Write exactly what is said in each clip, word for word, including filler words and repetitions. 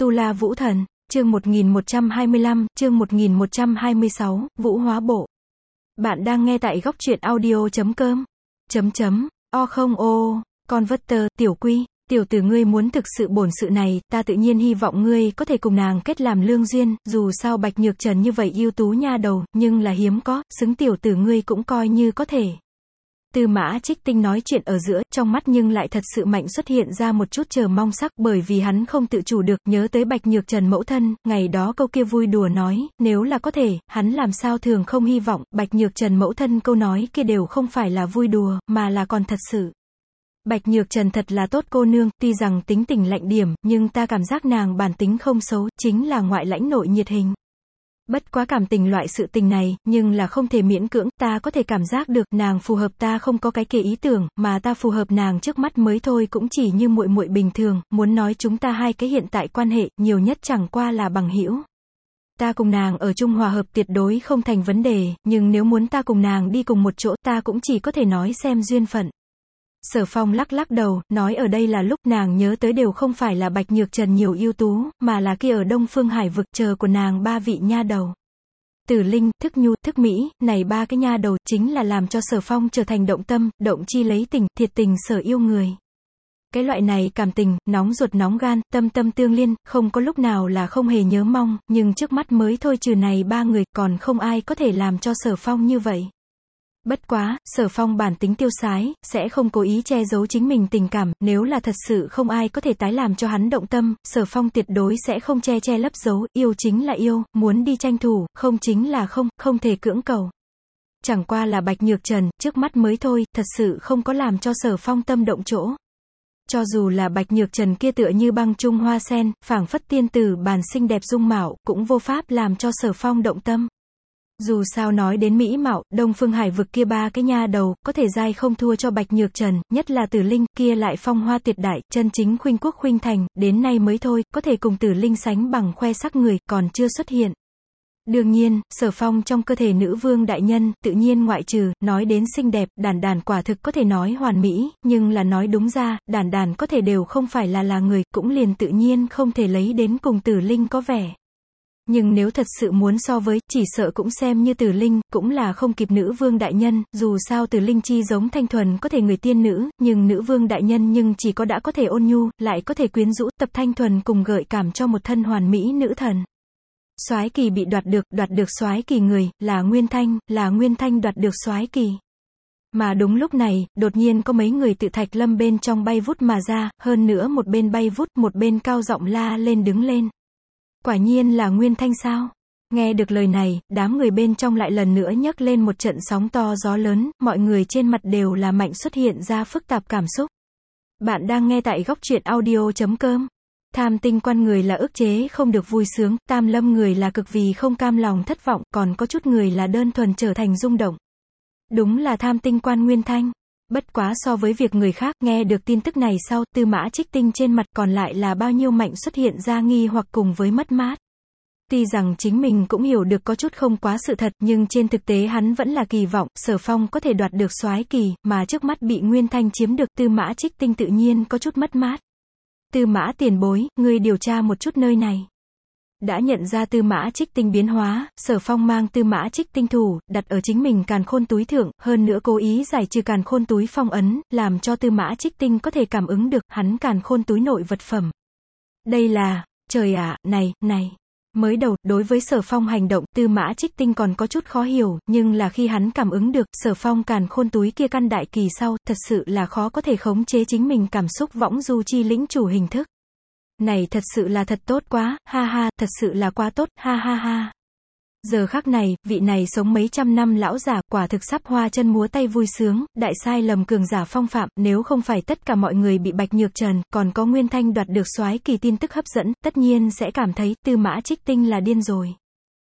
Tu La Vũ Thần, chương một nghìn một trăm hai mươi lăm, chương một nghìn một trăm hai mươi sáu, Vũ Hóa Bộ. Bạn đang nghe tại góc truyện audio chấm com. Chấm chấm, o không ô, Converter, tiểu quy, tiểu tử ngươi muốn thực sự bổn sự này, ta tự nhiên hy vọng ngươi có thể cùng nàng kết làm lương duyên, dù sao Bạch Nhược Trần như vậy ưu tú nha đầu, nhưng là hiếm có, xứng tiểu tử ngươi cũng coi như có thể. Tư Mã Trích Tinh nói chuyện ở giữa, trong mắt nhưng lại thật sự mạnh xuất hiện ra một chút chờ mong sắc, bởi vì hắn không tự chủ được, nhớ tới Bạch Nhược Trần mẫu thân, ngày đó câu kia vui đùa nói, nếu là có thể, hắn làm sao thường không hy vọng, Bạch Nhược Trần mẫu thân câu nói kia đều không phải là vui đùa, mà là còn thật sự. Bạch Nhược Trần thật là tốt cô nương, tuy rằng tính tình lạnh điểm, nhưng ta cảm giác nàng bản tính không xấu, chính là ngoại lãnh nội nhiệt hình. Bất quá cảm tình loại sự tình này, nhưng là không thể miễn cưỡng, ta có thể cảm giác được, nàng phù hợp ta không có cái kia ý tưởng, mà ta phù hợp nàng trước mắt mới thôi cũng chỉ như muội muội bình thường, muốn nói chúng ta hai cái hiện tại quan hệ, nhiều nhất chẳng qua là bằng hữu. Ta cùng nàng ở chung hòa hợp tuyệt đối không thành vấn đề, nhưng nếu muốn ta cùng nàng đi cùng một chỗ, ta cũng chỉ có thể nói xem duyên phận. Sở Phong lắc lắc đầu, nói ở đây là lúc nàng nhớ tới đều không phải là Bạch Nhược Trần nhiều ưu tú, mà là kia ở Đông Phương Hải vực chờ của nàng ba vị nha đầu. Tử Linh, Thức Nhu, Thức Mỹ, này ba cái nha đầu, chính là làm cho Sở Phong trở thành động tâm, động chi lấy tình, thiệt tình sở yêu người. Cái loại này cảm tình, nóng ruột nóng gan, tâm tâm tương liên, không có lúc nào là không hề nhớ mong, nhưng trước mắt mới thôi trừ này ba người, còn không ai có thể làm cho Sở Phong như vậy. Bất quá, Sở Phong bản tính tiêu sái, sẽ không cố ý che giấu chính mình tình cảm, nếu là thật sự không ai có thể tái làm cho hắn động tâm, Sở Phong tuyệt đối sẽ không che che lấp giấu, yêu chính là yêu, muốn đi tranh thủ, không chính là không, không thể cưỡng cầu. Chẳng qua là Bạch Nhược Trần, trước mắt mới thôi, thật sự không có làm cho Sở Phong tâm động chỗ. Cho dù là Bạch Nhược Trần kia tựa như băng trung hoa sen, phảng phất tiên tử bản xinh đẹp dung mạo, cũng vô pháp làm cho Sở Phong động tâm. Dù sao nói đến mỹ mạo, Đông Phương Hải vực kia ba cái nha đầu, có thể dai không thua cho Bạch Nhược Trần, nhất là Tử Linh, kia lại phong hoa tuyệt đại, chân chính khuynh quốc khuynh thành, đến nay mới thôi, có thể cùng Tử Linh sánh bằng khoe sắc người, còn chưa xuất hiện. Đương nhiên, Sở Phong trong cơ thể nữ vương đại nhân, tự nhiên ngoại trừ, nói đến xinh đẹp, đàn đàn quả thực có thể nói hoàn mỹ, nhưng là nói đúng ra, đàn đàn có thể đều không phải là là người, cũng liền tự nhiên không thể lấy đến cùng Tử Linh có vẻ. Nhưng nếu thật sự muốn so với, chỉ sợ cũng xem như Tử Linh, cũng là không kịp nữ vương đại nhân, dù sao Tử Linh chi giống thanh thuần có thể người tiên nữ, nhưng nữ vương đại nhân nhưng chỉ có đã có thể ôn nhu, lại có thể quyến rũ, tập thanh thuần cùng gợi cảm cho một thân hoàn mỹ nữ thần. Soái kỳ bị đoạt được, đoạt được soái kỳ người, là Nguyên Thanh, là Nguyên Thanh đoạt được soái kỳ. Mà đúng lúc này, đột nhiên có mấy người tự thạch lâm bên trong bay vút mà ra, hơn nữa một bên bay vút, một bên cao giọng la lên đứng lên. Quả nhiên là Nguyên Thanh sao? Nghe được lời này, đám người bên trong lại lần nữa nhấc lên một trận sóng to gió lớn, mọi người trên mặt đều là mạnh xuất hiện ra phức tạp cảm xúc. Bạn đang nghe tại góc truyện audio chấm com. Tham tinh quan người là ức chế không được vui sướng, tam lâm người là cực vì không cam lòng thất vọng, còn có chút người là đơn thuần trở thành rung động. Đúng là tham tinh quan Nguyên Thanh. Bất quá so với việc người khác nghe được tin tức này sau, Tư Mã Trích Tinh trên mặt còn lại là bao nhiêu mạnh xuất hiện ra nghi hoặc cùng với mất mát. Tuy rằng chính mình cũng hiểu được có chút không quá sự thật, nhưng trên thực tế hắn vẫn là kỳ vọng, Sở Phong có thể đoạt được soái kỳ, mà trước mắt bị Nguyên Thanh chiếm được, Tư Mã Trích Tinh tự nhiên có chút mất mát. Tư Mã tiền bối, ngươi điều tra một chút nơi này. Đã nhận ra Tư Mã Trích Tinh biến hóa, Sở Phong mang Tư Mã Trích Tinh thủ, đặt ở chính mình càn khôn túi thượng, hơn nữa cố ý giải trừ càn khôn túi phong ấn, làm cho Tư Mã Trích Tinh có thể cảm ứng được, hắn càn khôn túi nội vật phẩm. Đây là, trời ạ, này, này. Mới đầu, đối với Sở Phong hành động, Tư Mã Trích Tinh còn có chút khó hiểu, nhưng là khi hắn cảm ứng được, Sở Phong càn khôn túi kia căn đại kỳ sau, thật sự là khó có thể khống chế chính mình cảm xúc võng du chi lĩnh chủ hình thức. Này thật sự là thật tốt quá, ha ha, thật sự là quá tốt, ha ha ha. Giờ khắc này, vị này sống mấy trăm năm lão giả, quả thực sắp hoa chân múa tay vui sướng, đại sai lầm cường giả phong phạm, nếu không phải tất cả mọi người bị Bạch Nhược Trần, còn có Nguyên Thanh đoạt được soái kỳ tin tức hấp dẫn, tất nhiên sẽ cảm thấy, Tư Mã Trích Tinh là điên rồi.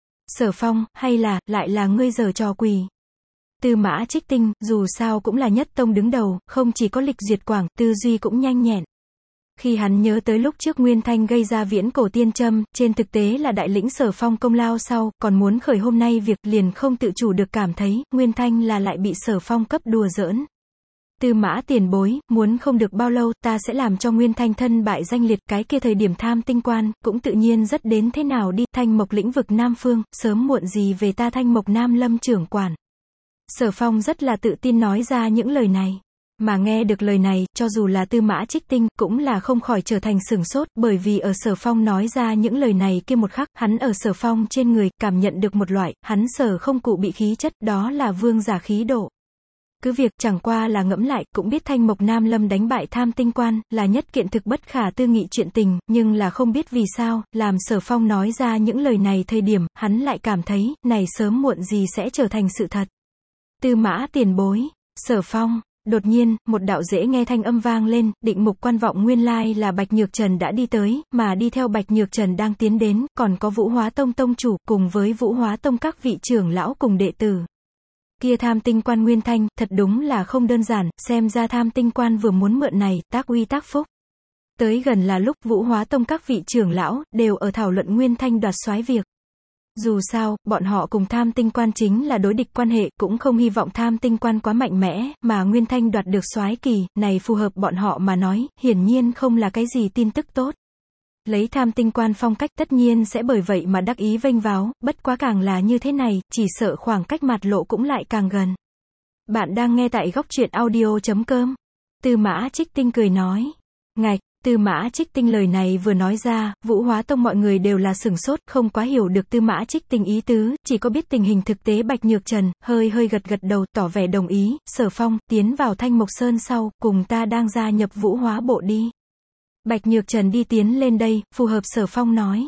Sở Phong, hay là, lại là ngươi giở trò quỷ. Tư Mã Trích Tinh, dù sao cũng là nhất tông đứng đầu, không chỉ có lịch duyệt quảng, tư duy cũng nhanh nhẹn. Khi hắn nhớ tới lúc trước Nguyên Thanh gây ra viễn cổ tiên châm, trên thực tế là đại lĩnh Sở Phong công lao sau, còn muốn khởi hôm nay việc liền không tự chủ được cảm thấy, Nguyên Thanh là lại bị Sở Phong cấp đùa giỡn. Tư Mã tiền bối, muốn không được bao lâu, ta sẽ làm cho Nguyên Thanh thân bại danh liệt, cái kia thời điểm tham tinh quan, cũng tự nhiên rất đến thế nào đi, Thanh Mộc lĩnh vực Nam Phương, sớm muộn gì về ta Thanh Mộc Nam Lâm trưởng quản. Sở Phong rất là tự tin nói ra những lời này. Mà nghe được lời này, cho dù là Tư Mã Trích Tinh, cũng là không khỏi trở thành sửng sốt, bởi vì ở Sở Phong nói ra những lời này kia một khắc, hắn ở Sở Phong trên người, cảm nhận được một loại, hắn Sở không cụ bị khí chất, đó là vương giả khí độ. Cứ việc chẳng qua là ngẫm lại, cũng biết Thanh Mộc Nam Lâm đánh bại tham tinh quan, là nhất kiện thực bất khả tư nghị chuyện tình, nhưng là không biết vì sao, làm Sở Phong nói ra những lời này thời điểm, hắn lại cảm thấy, này sớm muộn gì sẽ trở thành sự thật. Tư Mã tiền bối, Sở Phong. Đột nhiên, một đạo dễ nghe thanh âm vang lên, Định Mục Quan vọng nguyên lai là Bạch Nhược Trần đã đi tới, mà đi theo Bạch Nhược Trần đang tiến đến, còn có Vũ Hóa Tông tông chủ, cùng với Vũ Hóa Tông các vị trưởng lão cùng đệ tử. Kia tham tinh quan Nguyên Thanh, thật đúng là không đơn giản, xem ra tham tinh quan vừa muốn mượn này, tác uy tác phúc. Tới gần là lúc Vũ Hóa Tông các vị trưởng lão, đều ở thảo luận Nguyên Thanh đoạt soái việc. Dù sao, bọn họ cùng tham tinh quan chính là đối địch quan hệ, cũng không hy vọng tham tinh quan quá mạnh mẽ, mà Nguyên Thanh đoạt được soái kỳ, này phù hợp bọn họ mà nói, hiển nhiên không là cái gì tin tức tốt. Lấy tham tinh quan phong cách tất nhiên sẽ bởi vậy mà đắc ý vênh váo, bất quá càng là như thế này, chỉ sợ khoảng cách mạt lộ cũng lại càng gần. Bạn đang nghe tại góc truyện audio chấm com. Tư Mã Trích Tinh cười nói. Ngạch. Tư Mã Trích Tinh lời này vừa nói ra, Vũ Hóa Tông mọi người đều là sửng sốt, không quá hiểu được Tư Mã Trích Tinh ý tứ, chỉ có biết tình hình thực tế Bạch Nhược Trần, hơi hơi gật gật đầu, tỏ vẻ đồng ý, Sở Phong, tiến vào Thanh Mộc Sơn sau, cùng ta đang gia nhập Vũ Hóa bộ đi. Bạch Nhược Trần đi tiến lên đây, phù hợp Sở Phong nói.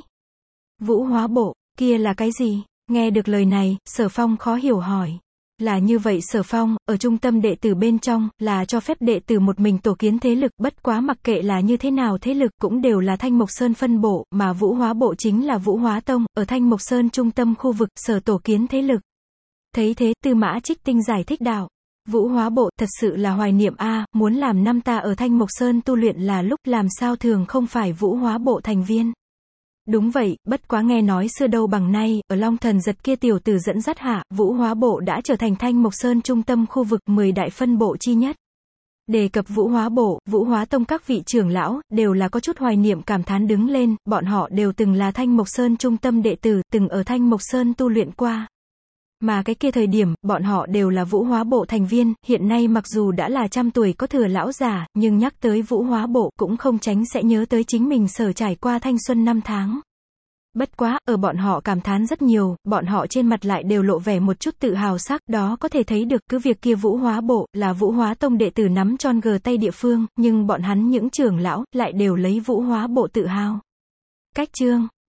Vũ Hóa bộ, kia là cái gì? Nghe được lời này, Sở Phong khó hiểu hỏi. Là như vậy Sở Phong, ở trung tâm đệ tử bên trong, là cho phép đệ tử một mình tổ kiến thế lực, bất quá mặc kệ là như thế nào thế lực cũng đều là Thanh Mộc Sơn phân bộ, mà Vũ Hóa bộ chính là Vũ Hóa Tông, ở Thanh Mộc Sơn trung tâm khu vực, sở tổ kiến thế lực. Thấy thế, Tư Mã Trích Tinh giải thích đạo. Vũ Hóa bộ, thật sự là hoài niệm a, muốn làm năm ta ở Thanh Mộc Sơn tu luyện là lúc làm sao thường không phải Vũ Hóa bộ thành viên. Đúng vậy, bất quá nghe nói xưa đâu bằng nay, ở Long Thần Giật kia tiểu tử dẫn dắt hạ, Vũ Hóa bộ đã trở thành Thanh Mộc Sơn trung tâm khu vực mười đại phân bộ chi nhất. Đề cập Vũ Hóa bộ, Vũ Hóa Tông các vị trưởng lão, đều là có chút hoài niệm cảm thán đứng lên, bọn họ đều từng là Thanh Mộc Sơn trung tâm đệ tử, từng ở Thanh Mộc Sơn tu luyện qua. Mà cái kia thời điểm, bọn họ đều là Vũ Hóa bộ thành viên, hiện nay mặc dù đã là trăm tuổi có thừa lão già, nhưng nhắc tới Vũ Hóa bộ cũng không tránh sẽ nhớ tới chính mình sở trải qua thanh xuân năm tháng. Bất quá, ở bọn họ cảm thán rất nhiều, bọn họ trên mặt lại đều lộ vẻ một chút tự hào sắc, đó có thể thấy được cứ việc kia Vũ Hóa bộ, là Vũ Hóa Tông đệ tử nắm tròn gờ tay địa phương, nhưng bọn hắn những trưởng lão, lại đều lấy Vũ Hóa bộ tự hào. Cách chương